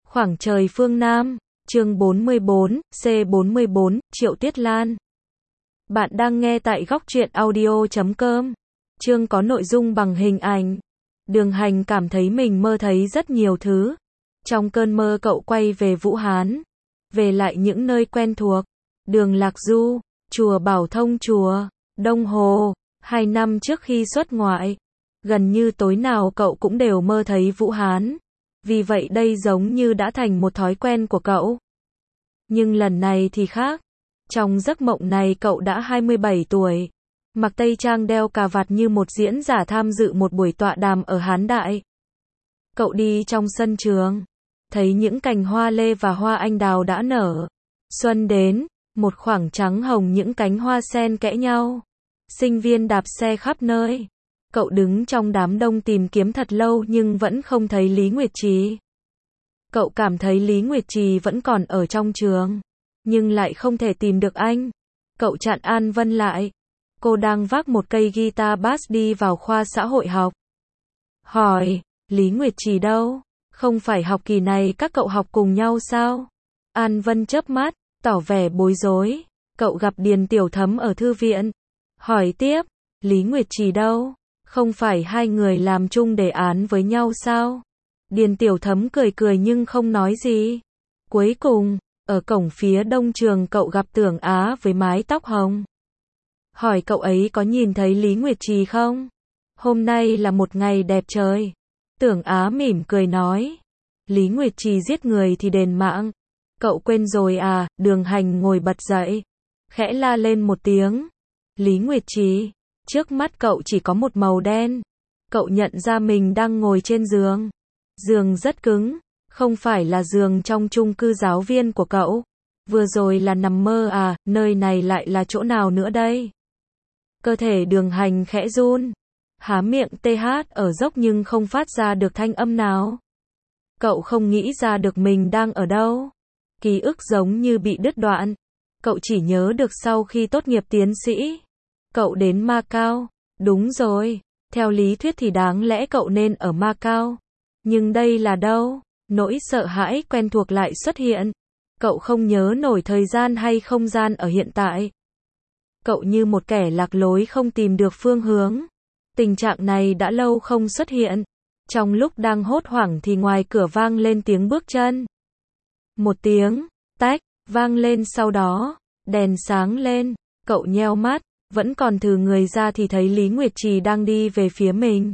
Khoảng trời phương Nam, chương 44, C44, Triệu Tuyết Lan. Bạn đang nghe tại góc truyện audio.com. Chương có nội dung bằng hình ảnh. Đường Hành cảm thấy mình mơ thấy rất nhiều thứ. Trong cơn mơ cậu quay về Vũ Hán, về lại những nơi quen thuộc, đường Lạc Du, chùa Bảo Thông chùa, Đông Hồ. 2 năm trước khi xuất ngoại, gần như tối nào cậu cũng đều mơ thấy Vũ Hán. Vì vậy đây giống như đã thành một thói quen của cậu. Nhưng lần này thì khác. Trong giấc mộng này cậu đã 27 tuổi, mặc tây trang đeo cà vạt như một diễn giả tham dự một buổi tọa đàm ở Hán Đại. Cậu đi trong sân trường, thấy những cành hoa lê và hoa anh đào đã nở. Xuân đến, một khoảng trắng hồng những cánh hoa sen kẽ nhau. Sinh viên đạp xe khắp nơi. Cậu đứng trong đám đông tìm kiếm thật lâu nhưng vẫn không thấy Lý Nguyệt Trì. Cậu cảm thấy Lý Nguyệt Trì vẫn còn ở trong trường, nhưng lại không thể tìm được anh. Cậu chặn An Vân lại. Cô đang vác một cây guitar bass đi vào khoa xã hội học. Hỏi, Lý Nguyệt Trì đâu? Không phải học kỳ này các cậu học cùng nhau sao? An Vân chớp mắt, tỏ vẻ bối rối. Cậu gặp Điền Tiểu Thấm ở thư viện. Hỏi tiếp, Lý Nguyệt Trì đâu? Không phải hai người làm chung đề án với nhau sao? Điền Tiểu Thấm cười cười nhưng không nói gì. Cuối cùng, ở cổng phía đông trường cậu gặp Tưởng Á với mái tóc hồng. Hỏi cậu ấy có nhìn thấy Lý Nguyệt Trì không? Hôm nay là một ngày đẹp trời. Tưởng Á mỉm cười nói. Lý Nguyệt Trì giết người thì đền mạng. Cậu quên rồi à? Đường Hành ngồi bật dậy, khẽ la lên một tiếng. Lý Nguyệt Trì. Trước mắt cậu chỉ có một màu đen. Cậu nhận ra mình đang ngồi trên giường. Giường rất cứng, không phải là giường trong chung cư giáo viên của cậu. Vừa rồi là nằm mơ à, nơi này lại là chỗ nào nữa đây? Cơ thể Đường Hành khẽ run, há miệng TH ở dốc nhưng không phát ra được thanh âm nào. Cậu không nghĩ ra được mình đang ở đâu. Ký ức giống như bị đứt đoạn. Cậu chỉ nhớ được sau khi tốt nghiệp tiến sĩ, cậu đến Macau. Đúng rồi, theo lý thuyết thì đáng lẽ cậu nên ở Macau. Nhưng đây là đâu? Nỗi sợ hãi quen thuộc lại xuất hiện. Cậu không nhớ nổi thời gian hay không gian ở hiện tại. Cậu như một kẻ lạc lối không tìm được phương hướng. Tình trạng này đã lâu không xuất hiện. Trong lúc đang hốt hoảng thì ngoài cửa vang lên tiếng bước chân. Một tiếng, tách, vang lên sau đó, đèn sáng lên, cậu nheo mắt, vẫn còn thừ người ra thì thấy Lý Nguyệt Trì đang đi về phía mình.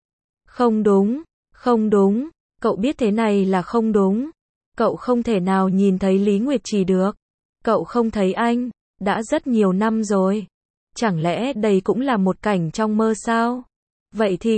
Không đúng, không đúng, cậu biết thế này là không đúng. Cậu không thể nào nhìn thấy Lý Nguyệt Trì được. Cậu không thấy anh, đã rất nhiều năm rồi. Chẳng lẽ đây cũng là một cảnh trong mơ sao? Vậy thì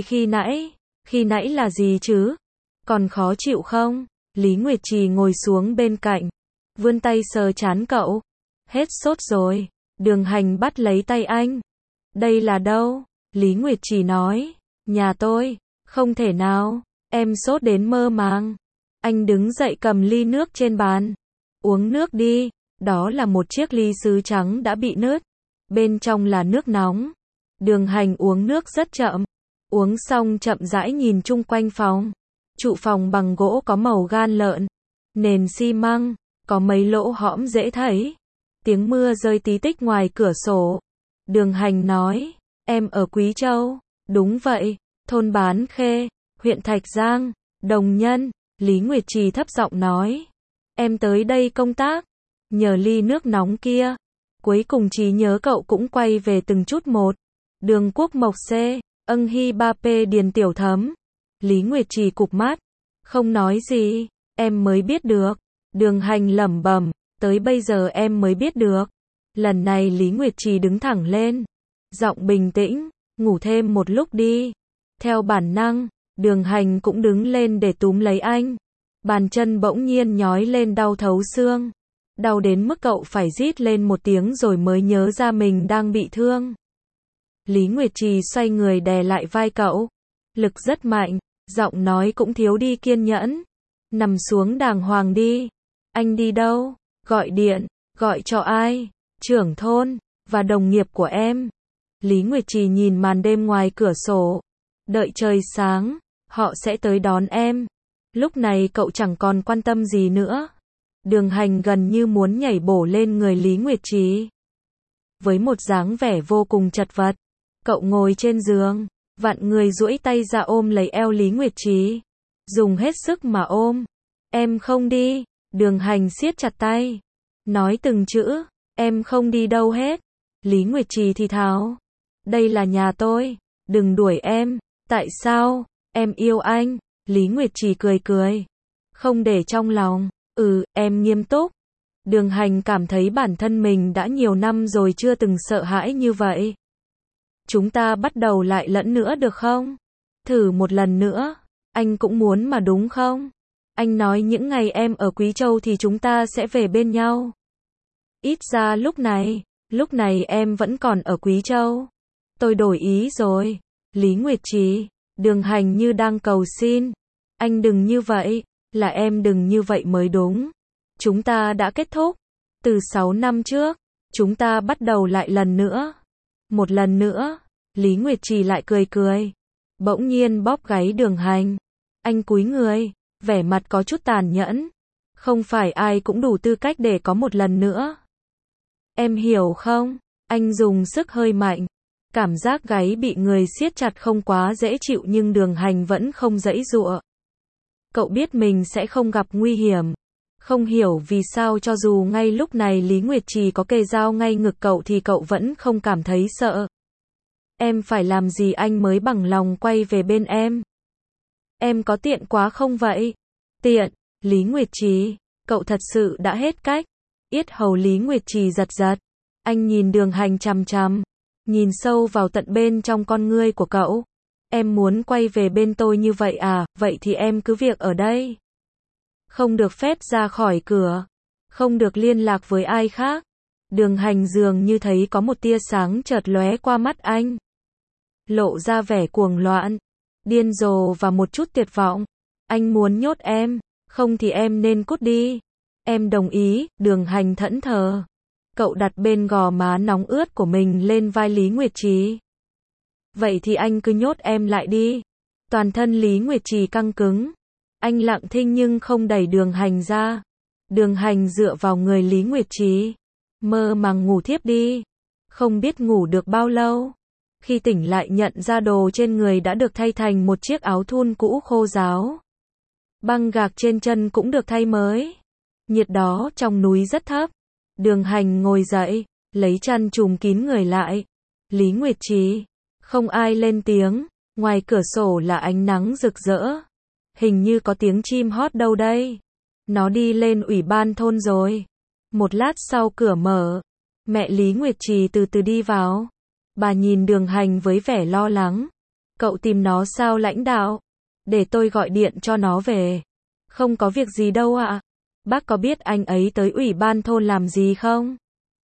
khi nãy là gì chứ? Còn khó chịu không? Lý Nguyệt Trì ngồi xuống bên cạnh, vươn tay sờ trán cậu. Hết sốt rồi. Đường Hành bắt lấy tay anh. Đây là đâu? Lý Nguyệt Trì nói. Nhà tôi. Không thể nào, em sốt đến mơ màng. Anh đứng dậy cầm ly nước trên bàn. Uống nước đi. Đó là một chiếc ly sứ trắng đã bị nứt. Bên trong là nước nóng. Đường Hành uống nước rất chậm. Uống xong chậm rãi nhìn chung quanh phòng. Trụ phòng bằng gỗ có màu gan lợn. Nền xi măng, có mấy lỗ hõm dễ thấy. Tiếng mưa rơi tí tách ngoài cửa sổ. Đường Hành nói, em ở Quý Châu. Đúng vậy, thôn Bán Khê, huyện Thạch Giang, Đồng Nhân. Lý Nguyệt Trì thấp giọng nói, em tới đây công tác, nhờ ly nước nóng kia. Cuối cùng trí nhớ cậu cũng quay về từng chút một. Đường Quốc Mộc C, Ân Hy Ba P Điền Tiểu Thấm. Lý Nguyệt Trì cụp mắt, không nói gì. Em mới biết được. Đường Hành lẩm bẩm, tới bây giờ em mới biết được. Lần này Lý Nguyệt Trì đứng thẳng lên, giọng bình tĩnh, ngủ thêm một lúc đi. Theo bản năng, Đường Hành cũng đứng lên để túm lấy anh. Bàn chân bỗng nhiên nhói lên đau thấu xương. Đau đến mức cậu phải rít lên một tiếng rồi mới nhớ ra mình đang bị thương. Lý Nguyệt Trì xoay người đè lại vai cậu. Lực rất mạnh, giọng nói cũng thiếu đi kiên nhẫn. Nằm xuống đàng hoàng đi. Anh đi đâu? Gọi điện, gọi cho ai? Trưởng thôn, và đồng nghiệp của em. Lý Nguyệt Trì nhìn màn đêm ngoài cửa sổ. Đợi trời sáng, họ sẽ tới đón em. Lúc này cậu chẳng còn quan tâm gì nữa. Đường Hành gần như muốn nhảy bổ lên người Lý Nguyệt Trì. Với một dáng vẻ vô cùng chật vật, cậu ngồi trên giường, vặn người duỗi tay ra ôm lấy eo Lý Nguyệt Trì. Dùng hết sức mà ôm. Em không đi. Đường Hành siết chặt tay. Nói từng chữ. Em không đi đâu hết. Lý Nguyệt Trì thì thào. Đây là nhà tôi. Đừng đuổi em. Tại sao? Em yêu anh. Lý Nguyệt Trì cười cười. Không để trong lòng. Em nghiêm túc. Đường Hành cảm thấy bản thân mình đã nhiều năm rồi chưa từng sợ hãi như vậy. Chúng ta bắt đầu lại lẫn nữa được không? Thử một lần nữa. Anh cũng muốn mà đúng không? Anh nói những ngày em ở Quý Châu thì chúng ta sẽ về bên nhau. Ít ra lúc này em vẫn còn ở Quý Châu. Tôi đổi ý rồi. Lý Nguyệt Trì, Đường Hành như đang cầu xin. Anh đừng như vậy, là em đừng như vậy mới đúng. Chúng ta đã kết thúc. Từ 6 năm trước, chúng ta bắt đầu lại lần nữa. Một lần nữa, Lý Nguyệt Trì lại cười cười. Bỗng nhiên bóp gáy Đường Hành. Anh cúi người, vẻ mặt có chút tàn nhẫn. Không phải ai cũng đủ tư cách để có một lần nữa. Em hiểu không? Anh dùng sức hơi mạnh. Cảm giác gáy bị người siết chặt không quá dễ chịu nhưng Đường Hành vẫn không giãy giụa. Cậu biết mình sẽ không gặp nguy hiểm. Không hiểu vì sao cho dù ngay lúc này Lý Nguyệt Trì có kề dao ngay ngực cậu thì cậu vẫn không cảm thấy sợ. Em phải làm gì anh mới bằng lòng quay về bên em? Em có tiện quá không vậy? Tiện, Lý Nguyệt Trì, cậu thật sự đã hết cách. Yết hầu Lý Nguyệt Trì giật giật. Anh nhìn Đường Hành chằm chằm, nhìn sâu vào tận bên trong con ngươi của cậu. Em muốn quay về bên tôi như vậy à? Vậy thì em cứ việc ở đây. Không được phép ra khỏi cửa, không được liên lạc với ai khác. Đường Hành dường như thấy có một tia sáng chợt lóe qua mắt anh. Lộ ra vẻ cuồng loạn, điên rồ và một chút tuyệt vọng. Anh muốn nhốt em, không thì em nên cút đi. Em đồng ý. Đường Hành thẫn thờ. Cậu đặt bên gò má nóng ướt của mình lên vai Lý Nguyệt Trì. Vậy thì anh cứ nhốt em lại đi. Toàn thân Lý Nguyệt Trì căng cứng. Anh lặng thinh nhưng không đẩy Đường Hành ra. Đường Hành dựa vào người Lý Nguyệt Trì, mơ màng ngủ thiếp đi. Không biết ngủ được bao lâu. Khi tỉnh lại nhận ra đồ trên người đã được thay thành một chiếc áo thun cũ khô ráo. Băng gạc trên chân cũng được thay mới. Nhiệt đó trong núi rất thấp. Đường Hành ngồi dậy, lấy chăn trùm kín người lại. Lý Nguyệt Trì, không ai lên tiếng. Ngoài cửa sổ là ánh nắng rực rỡ. Hình như có tiếng chim hót đâu đây. Nó đi lên ủy ban thôn rồi. Một lát sau cửa mở. Mẹ Lý Nguyệt Trì từ từ đi vào. Bà nhìn Đường Hành với vẻ lo lắng. Cậu tìm nó sao lãnh đạo? Để tôi gọi điện cho nó về. Không có việc gì đâu ạ. Bác có biết anh ấy tới ủy ban thôn làm gì không?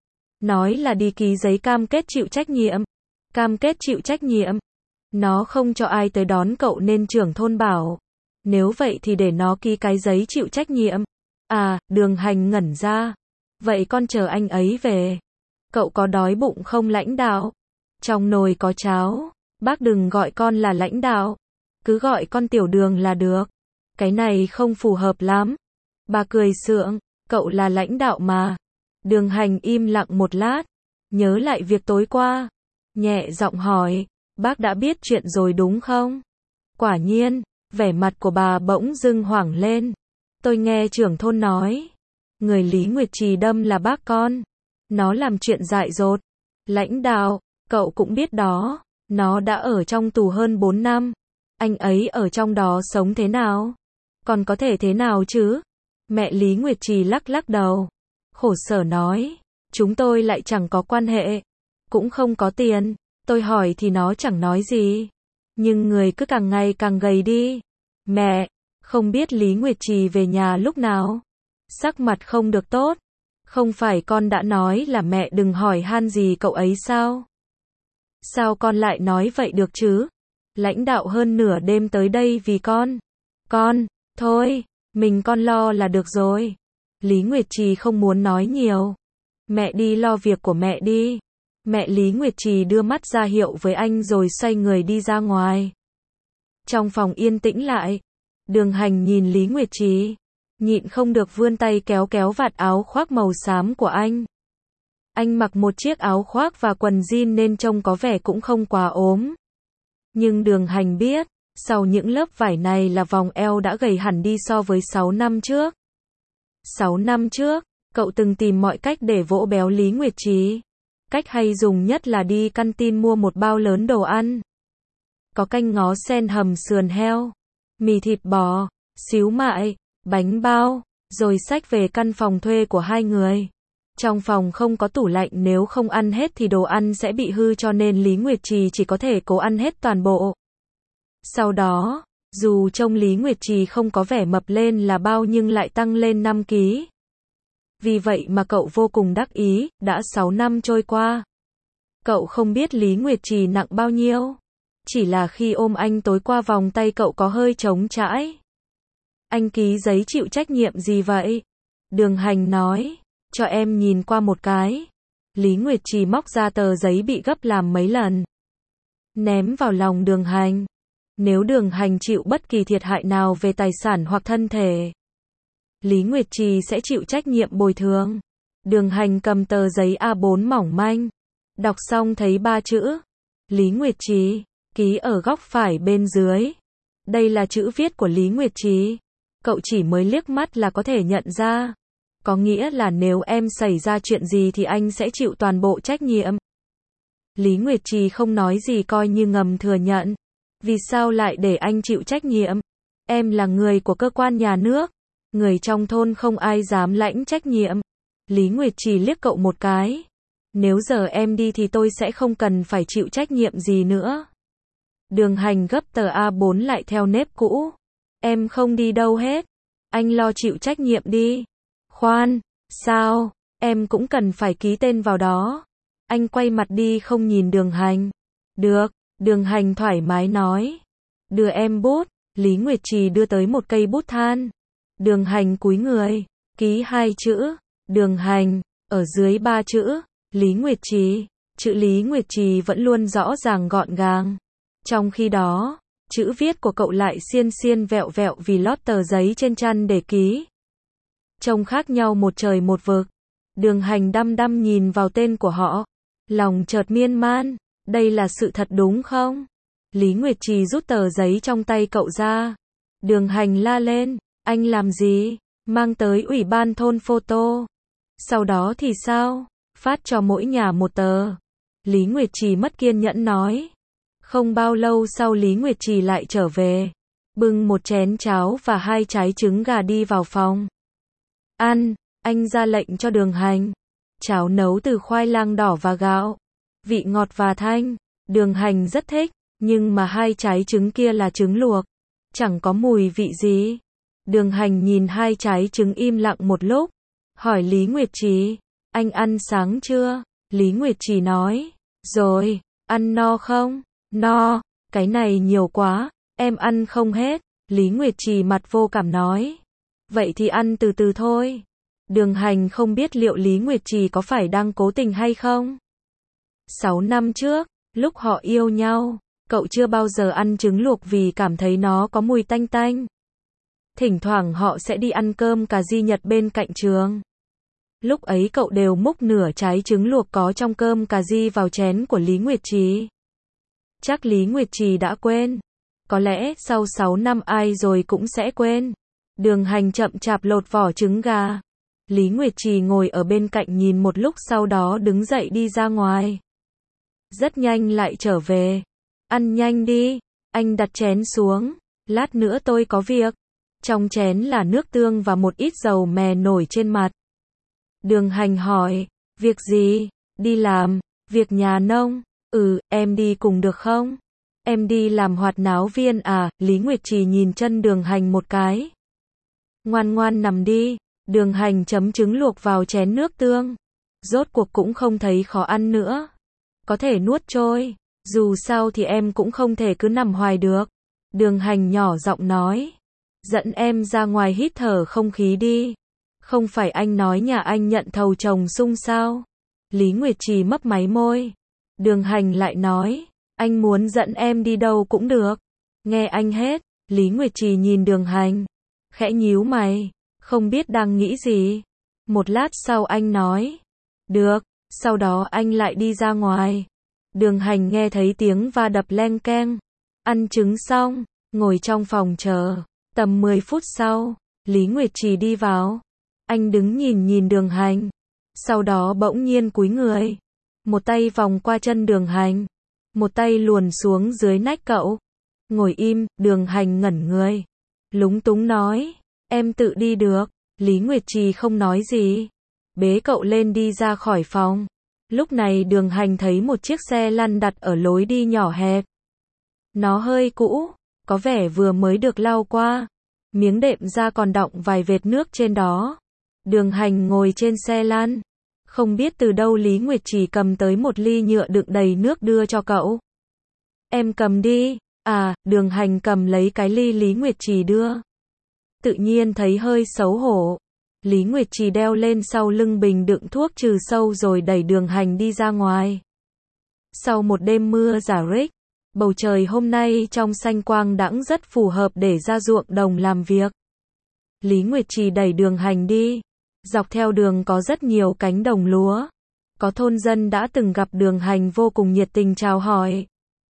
Nói là đi ký giấy cam kết chịu trách nhiệm. Cam kết chịu trách nhiệm. Nó không cho ai tới đón cậu nên trưởng thôn bảo. Nếu vậy thì để nó ký cái giấy chịu trách nhiệm. À, Đường Hành ngẩn ra. Vậy con chờ anh ấy về. Cậu có đói bụng không lãnh đạo? Trong nồi có cháo. Bác đừng gọi con là lãnh đạo. Cứ gọi con Tiểu Đường là được. Cái này không phù hợp lắm. Bà cười sượng. Cậu là lãnh đạo mà. Đường Hành im lặng một lát. Nhớ lại việc tối qua. Nhẹ giọng hỏi. Bác đã biết chuyện rồi đúng không? Quả nhiên. Vẻ mặt của bà bỗng dưng hoảng lên. Tôi nghe trưởng thôn nói. Người Lý Nguyệt Trì đâm là bác con. Nó làm chuyện dại dột. Lãnh đạo, cậu cũng biết đó. Nó đã ở trong tù hơn 4 năm. Anh ấy ở trong đó sống thế nào? Còn có thể thế nào chứ? Mẹ Lý Nguyệt Trì lắc lắc đầu. Khổ sở nói. Chúng tôi lại chẳng có quan hệ. Cũng không có tiền. Tôi hỏi thì nó chẳng nói gì. Nhưng người cứ càng ngày càng gầy đi. Mẹ, không biết Lý Nguyệt Trì về nhà lúc nào? Sắc mặt không được tốt. Không phải con đã nói là mẹ đừng hỏi han gì cậu ấy sao? Sao con lại nói vậy được chứ? Lãnh đạo hơn nửa đêm tới đây vì con. Con, thôi, mình con lo là được rồi. Lý Nguyệt Trì không muốn nói nhiều. Mẹ đi lo việc của mẹ đi. Mẹ Lý Nguyệt Trì đưa mắt ra hiệu với anh rồi xoay người đi ra ngoài. Trong phòng yên tĩnh lại. Đường Hành nhìn Lý Nguyệt Trì, nhịn không được vươn tay kéo kéo vạt áo khoác màu xám của anh. Anh mặc một chiếc áo khoác và quần jean nên trông có vẻ cũng không quá ốm. Nhưng Đường Hành biết, sau những lớp vải này là vòng eo đã gầy hẳn đi so với 6 năm trước. 6 năm trước, cậu từng tìm mọi cách để vỗ béo Lý Nguyệt Trì. Cách hay dùng nhất là đi căn tin mua một bao lớn đồ ăn. Có canh ngó sen hầm sườn heo, mì thịt bò, xíu mại, bánh bao, rồi xách về căn phòng thuê của hai người. Trong phòng không có tủ lạnh, nếu không ăn hết thì đồ ăn sẽ bị hư, cho nên Lý Nguyệt Trì chỉ có thể cố ăn hết toàn bộ. Sau đó, dù trông Lý Nguyệt Trì không có vẻ mập lên là bao nhưng lại tăng lên 5 kg. Vì vậy mà cậu vô cùng đắc ý, đã 6 năm trôi qua. Cậu không biết Lý Nguyệt Trì nặng bao nhiêu. Chỉ là khi ôm anh tối qua vòng tay cậu có hơi trống trãi. Anh ký giấy chịu trách nhiệm gì vậy? Đường Hành nói, cho em nhìn qua một cái. Lý Nguyệt Trì móc ra tờ giấy bị gấp làm mấy lần, ném vào lòng Đường Hành. Nếu Đường Hành chịu bất kỳ thiệt hại nào về tài sản hoặc thân thể, Lý Nguyệt Trì sẽ chịu trách nhiệm bồi thường. Đường Hành cầm tờ giấy A4 mỏng manh, đọc xong thấy 3 chữ. Lý Nguyệt Trì, ký ở góc phải bên dưới. Đây là chữ viết của Lý Nguyệt Trì. Cậu chỉ mới liếc mắt là có thể nhận ra. Có nghĩa là nếu em xảy ra chuyện gì thì anh sẽ chịu toàn bộ trách nhiệm. Lý Nguyệt Trì không nói gì, coi như ngầm thừa nhận. Vì sao lại để anh chịu trách nhiệm? Em là người của cơ quan nhà nước. Người trong thôn không ai dám lãnh trách nhiệm. Lý Nguyệt Trì liếc cậu một cái. Nếu giờ em đi thì tôi sẽ không cần phải chịu trách nhiệm gì nữa. Đường Hành gấp tờ A4 lại theo nếp cũ. Em không đi đâu hết. Anh lo chịu trách nhiệm đi. Khoan, sao? Em cũng cần phải ký tên vào đó. Anh quay mặt đi không nhìn Đường Hành. Được, Đường Hành thoải mái nói. Đưa em bút. Lý Nguyệt Trì đưa tới một cây bút than. Đường Hành cúi người, ký 2 chữ. Đường Hành, ở dưới 3 chữ. Lý Nguyệt Trì. Chữ Lý Nguyệt Trì vẫn luôn rõ ràng gọn gàng. Trong khi đó, chữ viết của cậu lại xiên xiên vẹo vẹo vì lót tờ giấy trên chăn để ký. Trông khác nhau một trời một vực. Đường Hành đăm đăm nhìn vào tên của họ. Lòng chợt miên man. Đây là sự thật đúng không? Lý Nguyệt Trì rút tờ giấy trong tay cậu ra. Đường Hành la lên. Anh làm gì? Mang tới ủy ban thôn photo. Sau đó thì sao? Phát cho mỗi nhà một tờ. Lý Nguyệt Trì mất kiên nhẫn nói. Không bao lâu sau Lý Nguyệt Trì lại trở về. Bưng một chén cháo và 2 trái trứng gà đi vào phòng. Ăn, anh ra lệnh cho Đường Hành. Cháo nấu từ khoai lang đỏ và gạo. Vị ngọt và thanh. Đường Hành rất thích, nhưng mà 2 trái trứng kia là trứng luộc. Chẳng có mùi vị gì. Đường Hành nhìn 2 trái trứng im lặng một lúc. Hỏi Lý Nguyệt Trì, anh ăn sáng chưa? Lý Nguyệt Trì nói, rồi, ăn no không? No, cái này nhiều quá, em ăn không hết. Lý Nguyệt Trì mặt vô cảm nói, vậy thì ăn từ từ thôi. Đường Hành không biết liệu Lý Nguyệt Trì có phải đang cố tình hay không. 6 năm trước, lúc họ yêu nhau, cậu chưa bao giờ ăn trứng luộc vì cảm thấy nó có mùi tanh tanh. Thỉnh thoảng họ sẽ đi ăn cơm cà ri Nhật bên cạnh trường. Lúc ấy cậu đều múc nửa trái trứng luộc có trong cơm cà ri vào chén của Lý Nguyệt Trì. Chắc Lý Nguyệt Trì đã quên. Có lẽ sau 6 năm ai rồi cũng sẽ quên. Đường Hành chậm chạp lột vỏ trứng gà. Lý Nguyệt Trì ngồi ở bên cạnh nhìn một lúc, sau đó đứng dậy đi ra ngoài. Rất nhanh lại trở về. Ăn nhanh đi. Anh đặt chén xuống. Lát nữa tôi có việc. Trong chén là nước tương và một ít dầu mè nổi trên mặt. Đường Hành hỏi, việc gì? Đi làm, việc nhà nông. Em đi cùng được không? Em đi làm hoạt náo viên à? Lý Nguyệt Trì nhìn chân Đường Hành một cái. Ngoan ngoan nằm đi. Đường Hành chấm trứng luộc vào chén nước tương. Rốt cuộc cũng không thấy khó ăn nữa. Có thể nuốt trôi. Dù sao thì em cũng không thể cứ nằm hoài được. Đường Hành nhỏ giọng nói. Dẫn em ra ngoài hít thở không khí đi. Không phải anh nói nhà anh nhận thầu trồng sung sao? Lý Nguyệt Trì mấp máy môi. Đường Hành lại nói. Anh muốn dẫn em đi đâu cũng được. Nghe anh hết. Lý Nguyệt Trì nhìn Đường Hành, khẽ nhíu mày, không biết đang nghĩ gì. Một lát sau anh nói, được, sau đó anh lại đi ra ngoài. Đường Hành nghe thấy tiếng va đập leng keng, ăn trứng xong, ngồi trong phòng chờ. Tầm 10 phút sau, Lý Nguyệt Trì đi vào. Anh đứng nhìn Đường Hành, sau đó bỗng nhiên cúi người, một tay vòng qua chân Đường Hành, một tay luồn xuống dưới nách cậu. Ngồi im, Đường Hành ngẩn người, lúng túng nói, em tự đi được. Lý Nguyệt Trì không nói gì, bế cậu lên đi ra khỏi phòng. Lúc này Đường Hành thấy một chiếc xe lăn đặt ở lối đi nhỏ hẹp. Nó hơi cũ, có vẻ vừa mới được lau qua, miếng đệm da còn đọng vài vệt nước trên đó. Đường Hành ngồi trên xe lăn, không biết từ đâu Lý Nguyệt Trì cầm tới một ly nhựa đựng đầy nước đưa cho cậu. Em cầm đi. À, Đường Hành cầm lấy cái ly Lý Nguyệt Trì đưa. Tự nhiên thấy hơi xấu hổ. Lý Nguyệt Trì đeo lên sau lưng bình đựng thuốc trừ sâu rồi đẩy Đường Hành đi ra ngoài. Sau một đêm mưa rả rích, bầu trời hôm nay trong xanh quang đãng rất phù hợp để ra ruộng đồng làm việc. Lý Nguyệt Trì đẩy Đường Hành đi. Dọc theo đường có rất nhiều cánh đồng lúa. Có thôn dân đã từng gặp Đường Hành vô cùng nhiệt tình chào hỏi.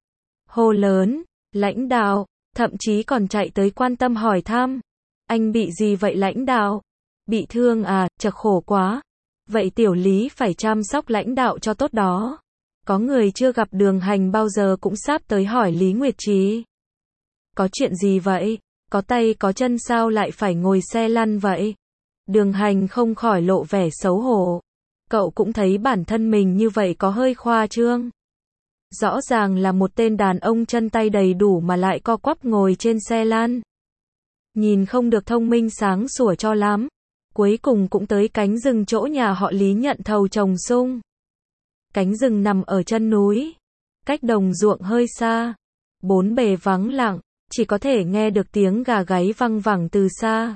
Hô lớn, lãnh đạo, thậm chí còn chạy tới quan tâm hỏi thăm. Anh bị gì vậy lãnh đạo? Bị thương à, chật khổ quá. Vậy tiểu Lý phải chăm sóc lãnh đạo cho tốt đó. Có người chưa gặp Đường Hành bao giờ cũng sắp tới hỏi Lý Nguyệt Trì. Có chuyện gì vậy? Có tay có chân sao lại phải ngồi xe lăn vậy? Đường Hành không khỏi lộ vẻ xấu hổ. Cậu cũng thấy bản thân mình như vậy có hơi khoa trương. Rõ ràng là một tên đàn ông chân tay đầy đủ mà lại co quắp ngồi trên xe lăn. Nhìn không được thông minh sáng sủa cho lắm. Cuối cùng cũng tới cánh rừng chỗ nhà họ Lý nhận thầu trồng sung. Cánh rừng nằm ở chân núi, cách đồng ruộng hơi xa. Bốn bề vắng lặng, chỉ có thể nghe được tiếng gà gáy văng vẳng từ xa.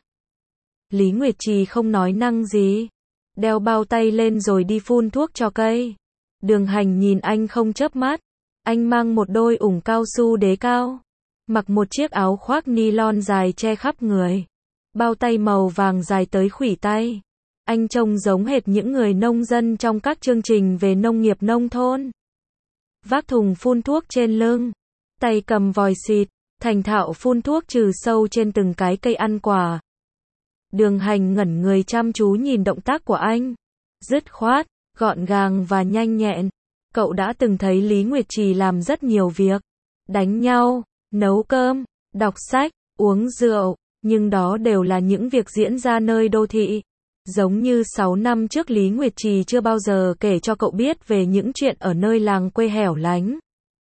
Lý Nguyệt Trì không nói năng gì, đeo bao tay lên rồi đi phun thuốc cho cây. Đường Hành nhìn anh không chớp mắt. Anh mang một đôi ủng cao su đế cao, mặc một chiếc áo khoác nylon dài che khắp người, bao tay màu vàng dài tới khuỷu tay. Anh trông giống hệt những người nông dân trong các chương trình về nông nghiệp nông thôn. Vác thùng phun thuốc trên lưng, tay cầm vòi xịt, thành thạo phun thuốc trừ sâu trên từng cái cây ăn quả. Đường Hành ngẩn người chăm chú nhìn động tác của anh, dứt khoát, gọn gàng và nhanh nhẹn. Cậu đã từng thấy Lý Nguyệt Trì làm rất nhiều việc, đánh nhau, nấu cơm, đọc sách, uống rượu, nhưng đó đều là những việc diễn ra nơi đô thị. Giống như 6 năm trước Lý Nguyệt Trì chưa bao giờ kể cho cậu biết về những chuyện ở nơi làng quê hẻo lánh.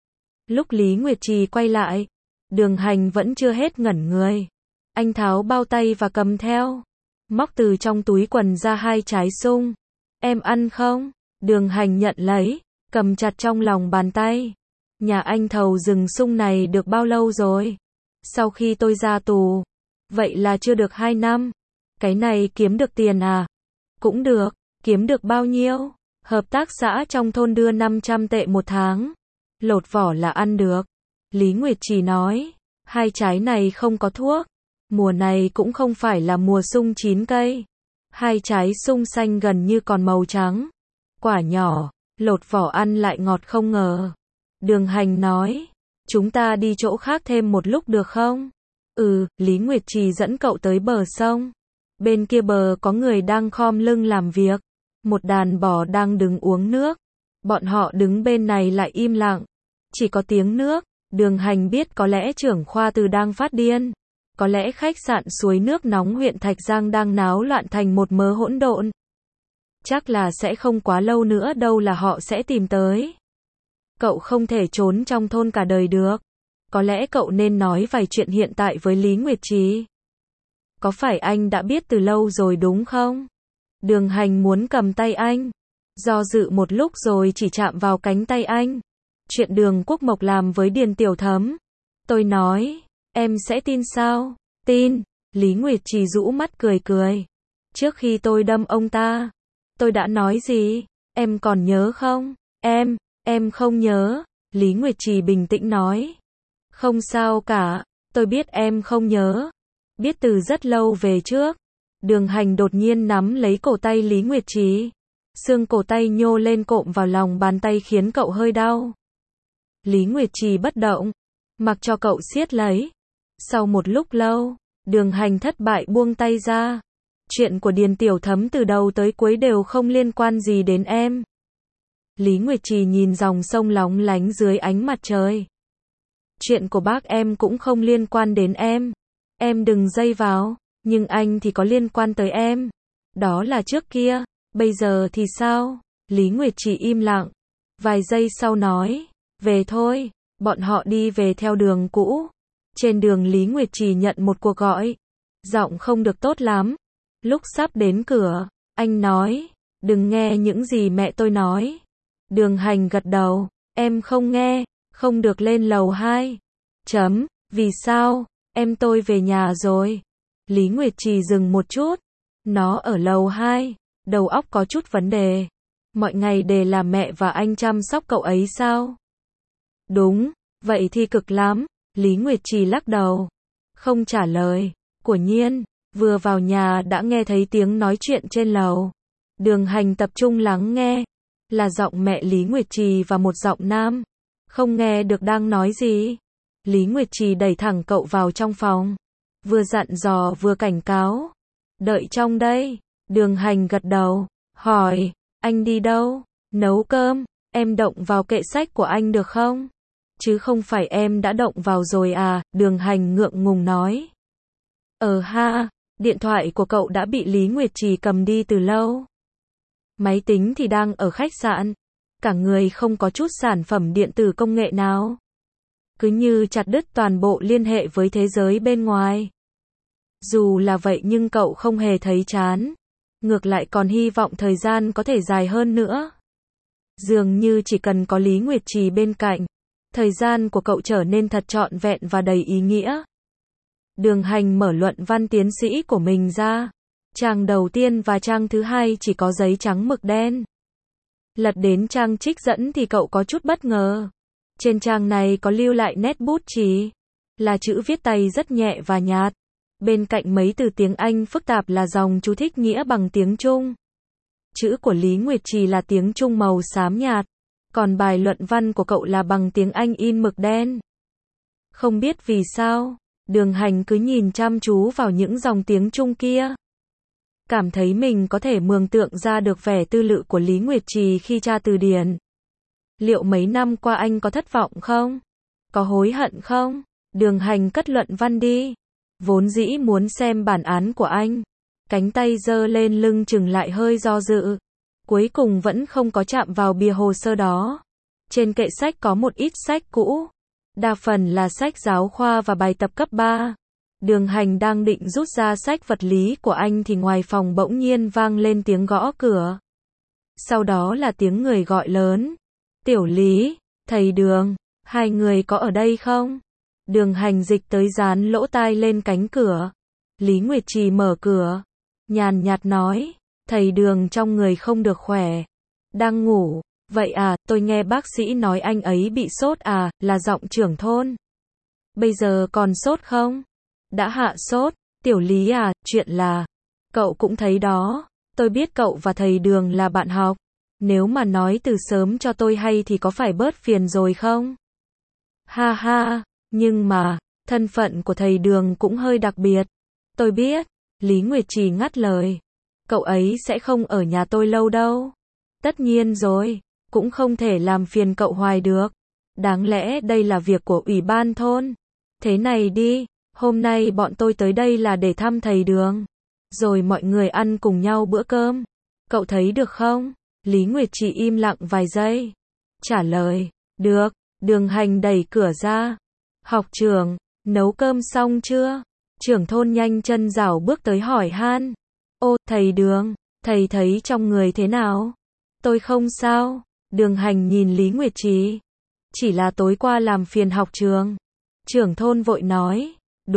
Lúc Lý Nguyệt Trì quay lại, Đường Hành vẫn chưa hết ngẩn người. Anh tháo bao tay và cầm theo, móc từ trong túi quần ra 2 trái sung. Em ăn không? Đường Hành nhận lấy, cầm chặt trong lòng bàn tay. Nhà anh thầu rừng sung này được bao lâu rồi? Sau khi tôi ra tù. Vậy là chưa được 2 năm. Cái này kiếm được tiền à? Cũng được. Kiếm được bao nhiêu? Hợp tác xã trong thôn đưa 500 tệ một tháng. Lột vỏ là ăn được. Lý Nguyệt Trì nói, 2 trái này không có thuốc. Mùa này cũng không phải là mùa sung chín cây. 2 trái sung xanh gần như còn màu trắng. Quả nhỏ, lột vỏ ăn lại ngọt không ngờ. Đường Hành nói, chúng ta đi chỗ khác thêm một lúc được không? Lý Nguyệt Trì dẫn cậu tới bờ sông. Bên kia bờ có người đang khom lưng làm việc. Một đàn bò đang đứng uống nước. Bọn họ đứng bên này lại im lặng. Chỉ có tiếng nước. Đường Hành biết có lẽ trưởng khoa Từ đang phát điên. Có lẽ khách sạn suối nước nóng huyện Thạch Giang đang náo loạn thành một mớ hỗn độn. Chắc là sẽ không quá lâu nữa đâu là họ sẽ tìm tới. Cậu không thể trốn trong thôn cả đời được. Có lẽ cậu nên nói vài chuyện hiện tại với Lý Nguyệt Trì. Có phải anh đã biết từ lâu rồi đúng không? Đường Hành muốn cầm tay anh. Do dự một lúc rồi chỉ chạm vào cánh tay anh. Chuyện Đường Quốc Mộc làm với Điền Tiểu Thấm. Tôi nói, em sẽ tin sao? Tin. Lý Nguyệt Trì rũ mắt cười cười. Trước khi tôi đâm ông ta, tôi đã nói gì? Em còn nhớ không? Em không nhớ. Lý Nguyệt Trì bình tĩnh nói. Không sao cả. Tôi biết em không nhớ. Biết từ rất lâu về trước. Đường Hành đột nhiên nắm lấy cổ tay Lý Nguyệt Trì. Xương cổ tay nhô lên cộm vào lòng bàn tay khiến cậu hơi đau. Lý Nguyệt Trì bất động, mặc cho cậu siết lấy. Sau một lúc lâu, Đường Hành thất bại buông tay ra. Chuyện của Điền Tiểu Thấm từ đầu tới cuối đều không liên quan gì đến em. Lý Nguyệt Trì nhìn dòng sông lóng lánh dưới ánh mặt trời. Chuyện của bác em cũng không liên quan đến em. Em đừng dây vào, nhưng anh thì có liên quan tới em. Đó là trước kia, bây giờ thì sao? Lý Nguyệt Trì im lặng. Vài giây sau nói, về thôi, bọn họ đi về theo đường cũ. Trên đường Lý Nguyệt Trì nhận một cuộc gọi. Giọng không được tốt lắm. Lúc sắp đến cửa, anh nói, đừng nghe những gì mẹ tôi nói. Đường Hành gật đầu, em không nghe, không được lên lầu 2. Vì sao? Em tôi về nhà rồi. Lý Nguyệt Trì dừng một chút. Nó ở lầu 2, đầu óc có chút vấn đề. Mọi ngày để là mẹ và anh chăm sóc cậu ấy sao? Đúng, vậy thì cực lắm. Lý Nguyệt Trì lắc đầu, không trả lời. Quả nhiên, vừa vào nhà đã nghe thấy tiếng nói chuyện trên lầu. Đường Hành tập trung lắng nghe, là giọng mẹ Lý Nguyệt Trì và một giọng nam. Không nghe được đang nói gì. Lý Nguyệt Trì đẩy thẳng cậu vào trong phòng, vừa dặn dò vừa cảnh cáo. Đợi trong đây. Đường Hành gật đầu, hỏi, anh đi đâu? Nấu cơm. Em động vào kệ sách của anh được không? Chứ không phải em đã động vào rồi à? Đường Hành ngượng ngùng nói. Ha, điện thoại của cậu đã bị Lý Nguyệt Trì cầm đi từ lâu. Máy tính thì đang ở khách sạn. Cả người không có chút sản phẩm điện tử công nghệ nào. Cứ như chặt đứt toàn bộ liên hệ với thế giới bên ngoài. Dù là vậy nhưng cậu không hề thấy chán. Ngược lại còn hy vọng thời gian có thể dài hơn nữa. Dường như chỉ cần có Lý Nguyệt Trì bên cạnh, thời gian của cậu trở nên thật trọn vẹn và đầy ý nghĩa. Đường Hành mở luận văn tiến sĩ của mình ra. Trang đầu tiên và trang thứ hai chỉ có giấy trắng mực đen. Lật đến trang trích dẫn thì cậu có chút bất ngờ. Trên trang này có lưu lại nét bút chì, là chữ viết tay rất nhẹ và nhạt. Bên cạnh mấy từ tiếng Anh phức tạp là dòng chú thích nghĩa bằng tiếng Trung. Chữ của Lý Nguyệt Trì là tiếng Trung màu xám nhạt, còn bài luận văn của cậu là bằng tiếng Anh in mực đen. Không biết vì sao, Đường Hành cứ nhìn chăm chú vào những dòng tiếng Trung kia. Cảm thấy mình có thể mường tượng ra được vẻ tư lự của Lý Nguyệt Trì khi tra từ điển. Liệu mấy năm qua anh có thất vọng không? Có hối hận không? Đường Hành cất luận văn đi. Vốn dĩ muốn xem bản án của anh. Cánh tay giơ lên lưng chừng lại hơi do dự. Cuối cùng vẫn không có chạm vào bìa hồ sơ đó. Trên kệ sách có một ít sách cũ. Đa phần là sách giáo khoa và bài tập cấp 3. Đường Hành đang định rút ra sách vật lý của anh thì ngoài phòng bỗng nhiên vang lên tiếng gõ cửa. Sau đó là tiếng người gọi lớn. Tiểu Lý, thầy Đường, hai người có ở đây không? Đường Hành dịch tới dán lỗ tai lên cánh cửa. Lý Nguyệt Trì mở cửa, nhàn nhạt nói, thầy Đường trong người không được khỏe. Đang ngủ, vậy à, tôi nghe bác sĩ nói anh ấy bị sốt à, là giọng trưởng thôn. Bây giờ còn sốt không? Đã hạ sốt. Tiểu Lý à, chuyện là, cậu cũng thấy đó, tôi biết cậu và thầy Đường là bạn học. Nếu mà nói từ sớm cho tôi hay thì có phải bớt phiền rồi không? Ha ha, nhưng mà, thân phận của thầy Đường cũng hơi đặc biệt. Tôi biết. Lý Nguyệt Trì ngắt lời. Cậu ấy sẽ không ở nhà tôi lâu đâu. Tất nhiên rồi, cũng không thể làm phiền cậu hoài được. Đáng lẽ đây là việc của ủy ban thôn. Thế này đi, hôm nay bọn tôi tới đây là để thăm thầy Đường. Rồi mọi người ăn cùng nhau bữa cơm. Cậu thấy được không? Lý Nguyệt Trì im lặng vài giây. Trả lời, được. Đường Hành đẩy cửa ra. Học trưởng, nấu cơm xong chưa? Trưởng thôn nhanh chân rảo bước tới hỏi han. Ô, thầy Đường, thầy thấy trong người thế nào? Tôi không sao. Đường Hành nhìn Lý Nguyệt Trì. Chỉ là tối qua làm phiền học trường. Trưởng thôn vội nói.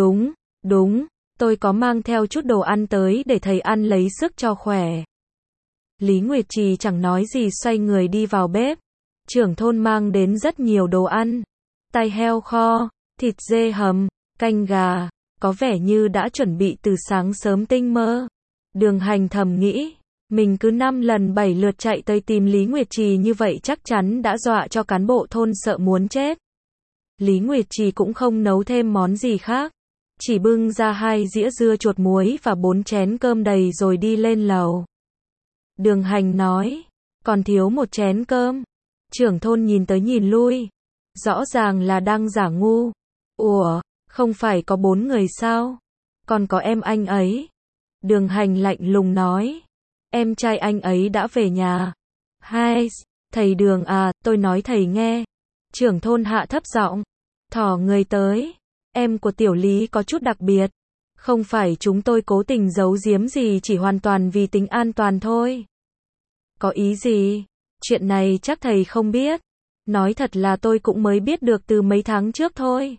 Đúng, tôi có mang theo chút đồ ăn tới để thầy ăn lấy sức cho khỏe. Lý Nguyệt Trì chẳng nói gì xoay người đi vào bếp. Trưởng thôn mang đến rất nhiều đồ ăn. Tai heo kho, thịt dê hầm, Canh gà, có vẻ như đã chuẩn bị từ sáng sớm tinh mơ. Đường Hành thầm nghĩ, mình cứ 5 lần 7 lượt chạy tới tìm Lý Nguyệt Trì như vậy chắc chắn đã dọa cho cán bộ thôn sợ muốn chết. Lý Nguyệt Trì cũng không nấu thêm món gì khác, chỉ bưng ra 2 dĩa dưa chuột muối và 4 chén cơm đầy rồi đi lên lầu. Đường Hành nói, còn thiếu 1 chén cơm. Trưởng thôn nhìn tới nhìn lui, rõ ràng là đang giả ngu. Ủa, không phải có 4 người sao? Còn có em anh ấy. Đường Hành lạnh lùng nói, em trai anh ấy đã về nhà. Hai, thầy Đường à, tôi nói thầy nghe. Trưởng thôn hạ thấp giọng, thỏ người tới. Em của tiểu Lý có chút đặc biệt. Không phải chúng tôi cố tình giấu giếm gì, chỉ hoàn toàn vì tính an toàn thôi. Có ý gì? Chuyện này chắc thầy không biết. Nói thật là tôi cũng mới biết được từ mấy tháng trước thôi.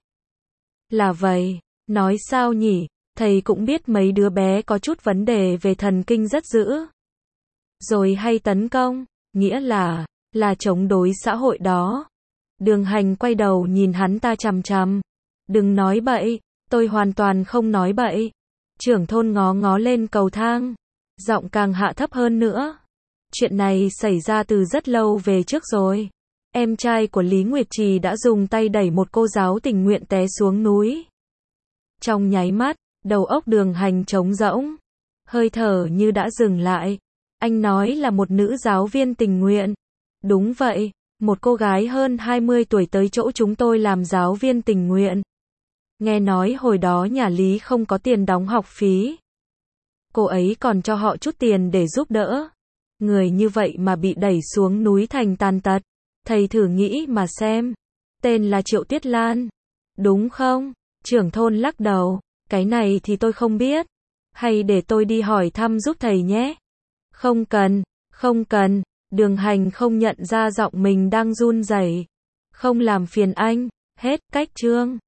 Là vậy, nói sao nhỉ? Thầy cũng biết mấy đứa bé có chút vấn đề về thần kinh rất dữ. Rồi hay tấn công, nghĩa là chống đối xã hội đó. Đường Hành quay đầu nhìn hắn ta chằm chằm. Đừng nói bậy, tôi hoàn toàn không nói bậy. Trưởng thôn ngó ngó lên cầu thang, giọng càng hạ thấp hơn nữa. Chuyện này xảy ra từ rất lâu về trước rồi. Em trai của Lý Nguyệt Trì đã dùng tay đẩy một cô giáo tình nguyện té xuống núi. Trong nháy mắt, đầu óc Đường Hành trống rỗng, hơi thở như đã dừng lại. Anh nói là một nữ giáo viên tình nguyện. Đúng vậy, một cô gái hơn 20 tuổi tới chỗ chúng tôi làm giáo viên tình nguyện. Nghe nói hồi đó nhà Lý không có tiền đóng học phí. Cô ấy còn cho họ chút tiền để giúp đỡ. Người như vậy mà bị đẩy xuống núi thành tàn tật. Thầy thử nghĩ mà xem. Tên là Triệu Tuyết Lan. Đúng không? Trưởng thôn lắc đầu. Cái này thì tôi không biết. Hay để tôi đi hỏi thăm giúp thầy nhé. Không cần, không cần. Đường Hành không nhận ra giọng mình đang run rẩy. Không làm phiền anh. Hết cách chương.